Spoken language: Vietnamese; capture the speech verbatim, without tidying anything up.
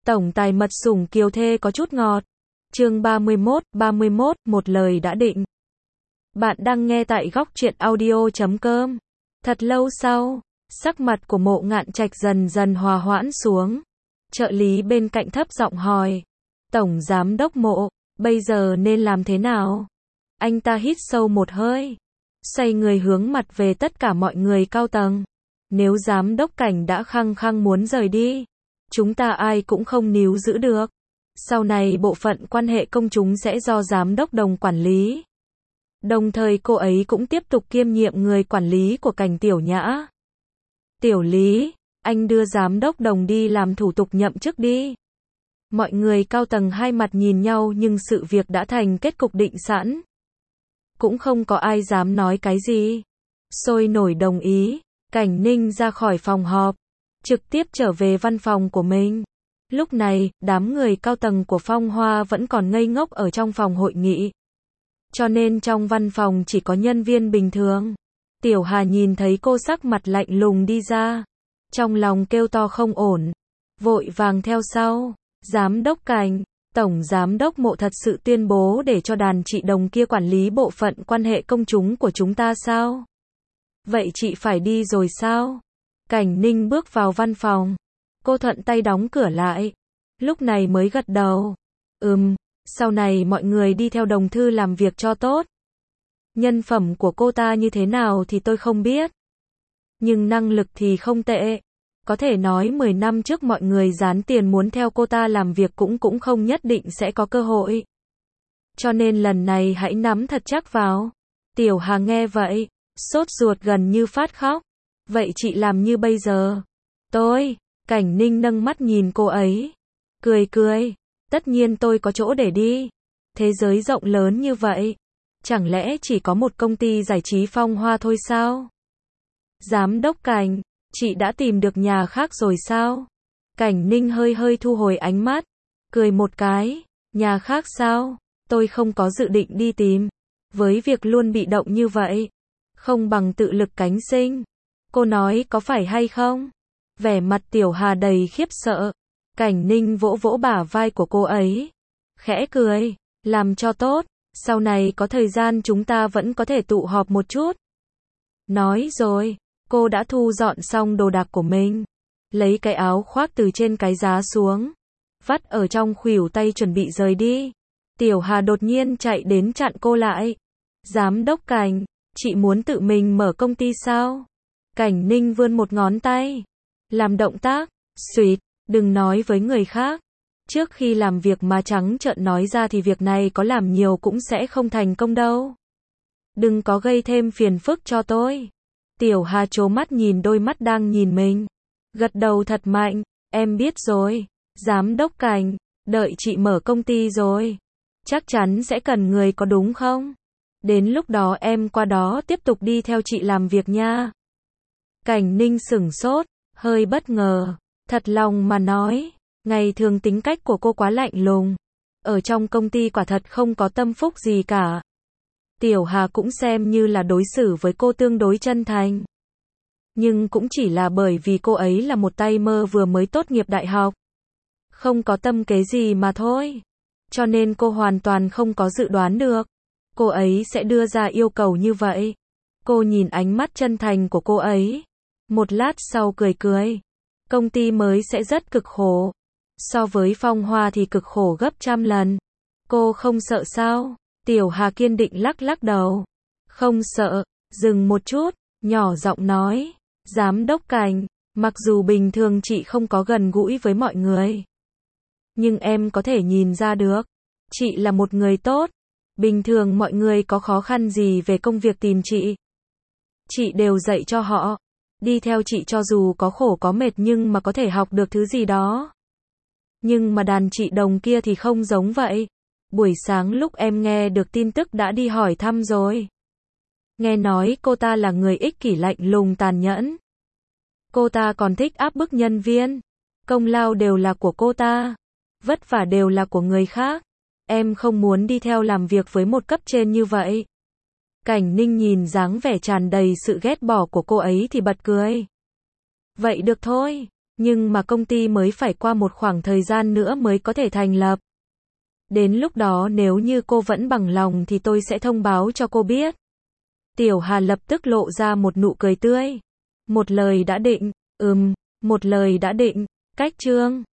Tổng tài mật sủng kiều thê có chút ngọt. Chương ba mươi mốt, ba mươi mốt, một lời đã định. Bạn đang nghe tại góc truyện audio chấm com. Thật lâu sau, sắc mặt của Mộ Ngạn Trạch dần dần hòa hoãn xuống. Trợ lý bên cạnh thấp giọng hỏi. Tổng giám đốc Mộ, bây giờ nên làm thế nào? Anh ta hít sâu một hơi. Xoay người hướng mặt về tất cả mọi người cao tầng. Nếu giám đốc Cảnh đã khăng khăng muốn rời đi, chúng ta ai cũng không níu giữ được. Sau này bộ phận quan hệ công chúng sẽ do giám đốc Đồng quản lý. Đồng thời cô ấy cũng tiếp tục kiêm nhiệm người quản lý của Cảnh Tiểu Nhã. Tiểu Lý, anh đưa giám đốc Đồng đi làm thủ tục nhậm chức đi. Mọi người cao tầng hai mặt nhìn nhau nhưng sự việc đã thành kết cục định sẵn. Cũng không có ai dám nói cái gì. Sôi nổi đồng ý, Cảnh Ninh ra khỏi phòng họp, trực tiếp trở về văn phòng của mình. Lúc này, đám người cao tầng của Phong Hoa vẫn còn ngây ngốc ở trong phòng hội nghị. Cho nên trong văn phòng chỉ có nhân viên bình thường. Tiểu Hà nhìn thấy cô sắc mặt lạnh lùng đi ra. Trong lòng kêu to không ổn. Vội vàng theo sau. Giám đốc Cảnh, Tổng giám đốc Mộ thật sự tuyên bố để cho đàn chị Đồng kia quản lý bộ phận quan hệ công chúng của chúng ta sao? Vậy chị phải đi rồi sao? Cảnh Ninh bước vào văn phòng. Cô thuận tay đóng cửa lại. Lúc này mới gật đầu. Ừm, sau này mọi người đi theo Đồng thư làm việc cho tốt. Nhân phẩm của cô ta như thế nào thì tôi không biết. Nhưng năng lực thì không tệ. Có thể nói mười năm trước mọi người dán tiền muốn theo cô ta làm việc cũng cũng không nhất định sẽ có cơ hội. Cho nên lần này hãy nắm thật chắc vào. Tiểu Hà nghe vậy, sốt ruột gần như phát khóc. Vậy chị làm như bây giờ? Tôi, Cảnh Ninh nâng mắt nhìn cô ấy. Cười cười, tất nhiên tôi có chỗ để đi. Thế giới rộng lớn như vậy. Chẳng lẽ chỉ có một công ty giải trí Phong Hoa thôi sao? Giám đốc Cảnh, chị đã tìm được nhà khác rồi sao? Cảnh Ninh hơi hơi thu hồi ánh mắt. Cười một cái, nhà khác sao? Tôi không có dự định đi tìm. Với việc luôn bị động như vậy, không bằng tự lực cánh sinh. Cô nói có phải hay không? Vẻ mặt Tiểu Hà đầy khiếp sợ. Cảnh Ninh vỗ vỗ bả vai của cô ấy. Khẽ cười, làm cho tốt, sau này có thời gian chúng ta vẫn có thể tụ họp một chút. Nói rồi, cô đã thu dọn xong đồ đạc của mình. Lấy cái áo khoác từ trên cái giá xuống. Vắt ở trong khuỷu tay chuẩn bị rời đi. Tiểu Hà đột nhiên chạy đến chặn cô lại. Giám đốc Cảnh, chị muốn tự mình mở công ty sao? Cảnh Ninh vươn một ngón tay. Làm động tác, suýt, đừng nói với người khác. Trước khi làm việc mà trắng trợn nói ra thì việc này có làm nhiều cũng sẽ không thành công đâu. Đừng có gây thêm phiền phức cho tôi. Tiểu Hà trố mắt nhìn đôi mắt đang nhìn mình. Gật đầu thật mạnh, em biết rồi. Giám đốc Cảnh, đợi chị mở công ty rồi. Chắc chắn sẽ cần người có đúng không? Đến lúc đó em qua đó tiếp tục đi theo chị làm việc nha. Cảnh Ninh sửng sốt, hơi bất ngờ. Thật lòng mà nói, ngày thường tính cách của cô quá lạnh lùng. Ở trong công ty quả thật không có tâm phúc gì cả. Tiểu Hà cũng xem như là đối xử với cô tương đối chân thành. Nhưng cũng chỉ là bởi vì cô ấy là một tay mơ vừa mới tốt nghiệp đại học. Không có tâm kế gì mà thôi. Cho nên cô hoàn toàn không có dự đoán được. Cô ấy sẽ đưa ra yêu cầu như vậy. Cô nhìn ánh mắt chân thành của cô ấy. Một lát sau cười cười. Công ty mới sẽ rất cực khổ. So với Phong Hoa thì cực khổ gấp trăm lần. Cô không sợ sao? Tiểu Hà kiên định lắc lắc đầu. Không sợ, dừng một chút, nhỏ giọng nói. Giám đốc Cảnh, mặc dù bình thường chị không có gần gũi với mọi người. Nhưng em có thể nhìn ra được. Chị là một người tốt. Bình thường mọi người có khó khăn gì về công việc tìm chị. Chị đều dạy cho họ. Đi theo chị cho dù có khổ có mệt nhưng mà có thể học được thứ gì đó. Nhưng mà đàn chị Đồng kia thì không giống vậy. Buổi sáng lúc em nghe được tin tức đã đi hỏi thăm rồi. Nghe nói cô ta là người ích kỷ lạnh lùng tàn nhẫn. Cô ta còn thích áp bức nhân viên. Công lao đều là của cô ta. Vất vả đều là của người khác. Em không muốn đi theo làm việc với một cấp trên như vậy. Cảnh Ninh nhìn dáng vẻ tràn đầy sự ghét bỏ của cô ấy thì bật cười. Vậy được thôi. Nhưng mà công ty mới phải qua một khoảng thời gian nữa mới có thể thành lập. Đến lúc đó nếu như cô vẫn bằng lòng thì tôi sẽ thông báo cho cô biết. Tiểu Hà lập tức lộ ra một nụ cười tươi. Một lời đã định, ừm, một lời đã định, cách chương